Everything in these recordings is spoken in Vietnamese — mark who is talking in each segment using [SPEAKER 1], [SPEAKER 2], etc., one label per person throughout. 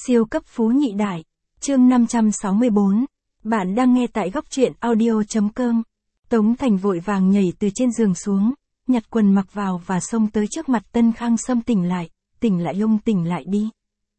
[SPEAKER 1] Siêu cấp phú nhị đại. Chương 564. Bạn đang nghe tại góc truyện audio.com. Tống Thành vội vàng nhảy từ trên giường xuống, nhặt quần mặc vào và xông tới trước mặt Tân Khang Sâm. Tỉnh lại ông, tỉnh lại đi.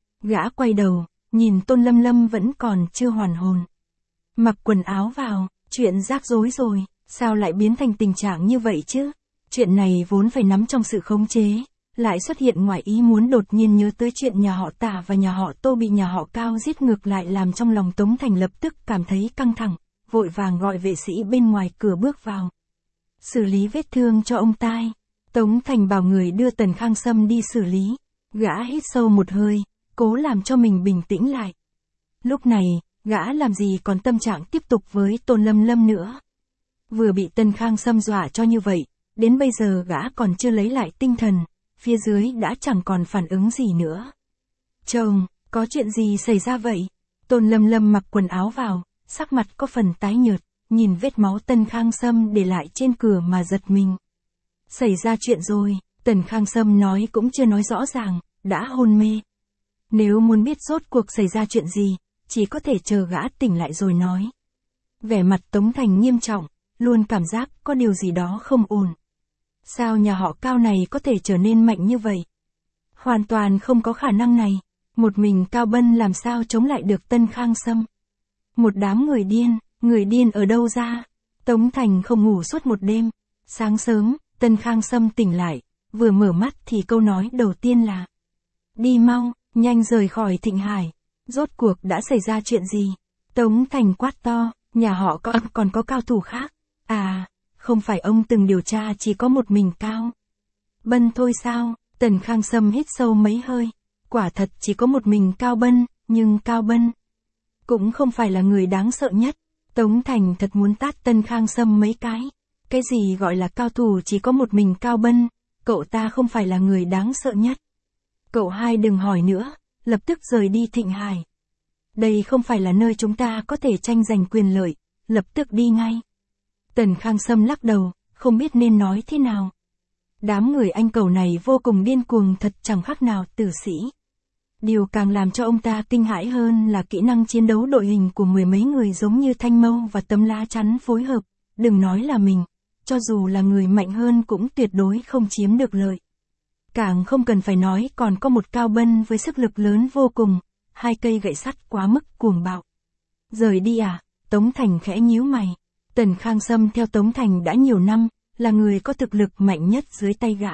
[SPEAKER 1] Gã quay đầu, nhìn Tôn Lâm Lâm vẫn còn chưa hoàn hồn. Mặc quần áo vào, chuyện rắc rối rồi, sao lại biến thành tình trạng như vậy chứ? Chuyện này vốn phải nắm trong sự khống chế, lại xuất hiện ngoài ý muốn. Đột nhiên nhớ tới chuyện nhà họ Tả và nhà họ Tô bị nhà họ Cao giết ngược lại, làm trong lòng Tống Thành lập tức cảm thấy căng thẳng, vội vàng gọi vệ sĩ bên ngoài cửa bước vào. Xử lý vết thương cho ông tai. Tống Thành bảo người đưa Tần Khang Sâm đi xử lý. Gã hít sâu một hơi, cố làm cho mình bình tĩnh lại. Lúc này, gã làm gì còn tâm trạng tiếp tục với Tôn Lâm Lâm nữa. Vừa bị Tần Khang Sâm dọa cho như vậy, đến bây giờ gã còn chưa lấy lại tinh thần, phía dưới đã chẳng còn phản ứng gì nữa. Chồng, có chuyện gì xảy ra vậy? Tôn Lâm Lâm mặc quần áo vào, sắc mặt có phần tái nhợt, nhìn vết máu Tần Khang Sâm để lại trên cửa mà giật mình. Xảy ra chuyện rồi, Tần Khang Sâm nói cũng chưa nói rõ ràng, đã hôn mê. Nếu muốn biết rốt cuộc xảy ra chuyện gì, chỉ có thể chờ gã tỉnh lại rồi nói. Vẻ mặt Tống Thành nghiêm trọng, luôn cảm giác có điều gì đó không ổn. Sao nhà họ Cao này có thể trở nên mạnh như vậy? Hoàn toàn không có khả năng này. Một mình Cao Bân làm sao chống lại được Tân Khang Sâm? Một đám người điên ở đâu ra? Tống Thành không ngủ suốt một đêm. Sáng sớm, Tân Khang Sâm tỉnh lại, vừa mở mắt thì câu nói đầu tiên là: đi mau, nhanh rời khỏi Thịnh Hải. Rốt cuộc đã xảy ra chuyện gì? Tống Thành quát to, nhà họ còn có cao thủ khác. À, không phải ông từng điều tra chỉ có một mình Cao Bân thôi sao? Tần Khang Sâm hít sâu mấy hơi. Quả thật chỉ có một mình Cao Bân, nhưng Cao Bân cũng không phải là người đáng sợ nhất. Tống Thành thật muốn tát Tần Khang Sâm mấy cái. Cái gì gọi là cao thủ chỉ có một mình Cao Bân? Cậu ta không phải là người đáng sợ nhất. Cậu hai đừng hỏi nữa, lập tức rời đi Thịnh Hải. Đây không phải là nơi chúng ta có thể tranh giành quyền lợi, lập tức đi ngay. Tần Khang Sâm lắc đầu, không biết nên nói thế nào. Đám người Anh Cẩu này vô cùng điên cuồng, thật chẳng khác nào tử sĩ. Điều càng làm cho ông ta kinh hãi hơn là kỹ năng chiến đấu đội hình của mười mấy người giống như thanh mâu và tấm lá chắn phối hợp. Đừng nói là mình, cho dù là người mạnh hơn cũng tuyệt đối không chiếm được lợi. Càng không cần phải nói còn có một Cao Bân với sức lực lớn vô cùng, hai cây gậy sắt quá mức cuồng bạo. Rời đi à? Tống Thành khẽ nhíu mày. Tần Khang Sâm theo Tống Thành đã nhiều năm, là người có thực lực mạnh nhất dưới tay gã.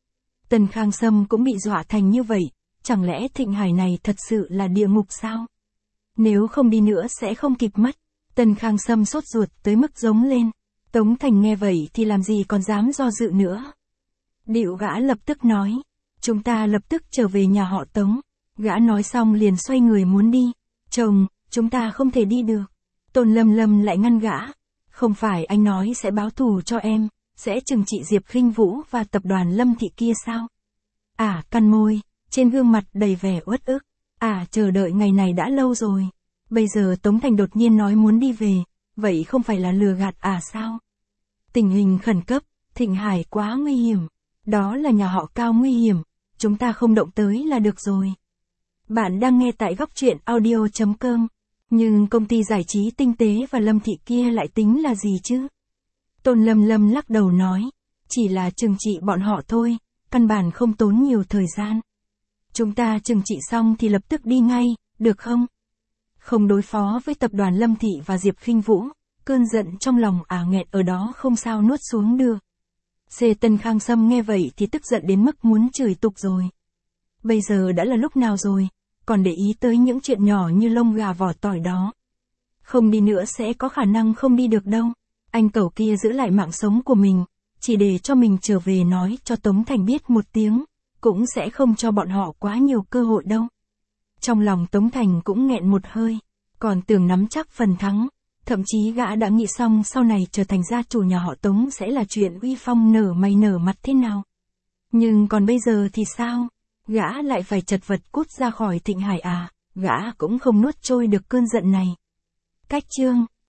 [SPEAKER 1] Tần Khang Sâm cũng bị dọa thành như vậy, chẳng lẽ Thịnh Hải này thật sự là địa ngục sao? Nếu không đi nữa sẽ không kịp mất. Tần Khang Sâm sốt ruột tới mức giống lên. Tống Thành nghe vậy thì làm gì còn dám do dự nữa. Điệu gã lập tức nói, chúng ta lập tức trở về nhà họ Tống. Gã nói xong liền xoay người muốn đi. Chồng, chúng ta không thể đi được. Tôn Lâm Lâm lại ngăn gã. Không phải anh nói sẽ báo thù cho em, sẽ trừng trị Diệp Khinh Vũ và tập đoàn Lâm Thị kia sao? À, cắn môi, trên gương mặt đầy vẻ uất ức. À, chờ đợi ngày này đã lâu rồi. Bây giờ Tống Thành đột nhiên nói muốn đi về, vậy không phải là lừa gạt à sao? Tình hình khẩn cấp, Thịnh Hải quá nguy hiểm. Đó là nhà họ Cao nguy hiểm, chúng ta không động tới là được rồi. Bạn đang nghe tại góc truyện audio.com. Nhưng công ty giải trí Tinh Tế và Lâm Thị kia lại tính là gì chứ? Tôn Lâm Lâm lắc đầu nói, chỉ là trừng trị bọn họ thôi, căn bản không tốn nhiều thời gian. Chúng ta trừng trị xong thì lập tức đi ngay, được không? Không đối phó với tập đoàn Lâm Thị và Diệp Khinh Vũ, cơn giận trong lòng nghẹn ở đó không sao nuốt xuống được. Tần Khang Sâm nghe vậy thì tức giận đến mức muốn chửi tục rồi. Bây giờ đã là lúc nào rồi, còn để ý tới những chuyện nhỏ như lông gà vỏ tỏi đó. Không đi nữa sẽ có khả năng không đi được đâu. Anh Cẩu kia giữ lại mạng sống của mình, chỉ để cho mình trở về nói cho Tống Thành biết một tiếng, cũng sẽ không cho bọn họ quá nhiều cơ hội đâu. Trong lòng Tống Thành cũng nghẹn một hơi, còn tưởng nắm chắc phần thắng. Thậm chí gã đã nghĩ xong sau này trở thành gia chủ nhà họ Tống sẽ là chuyện uy phong nở mày nở mặt thế nào. Nhưng còn bây giờ thì sao? Gã lại phải chật vật cút ra khỏi Thịnh Hải à? Gã cũng không nuốt trôi được cơn giận này. Cách chương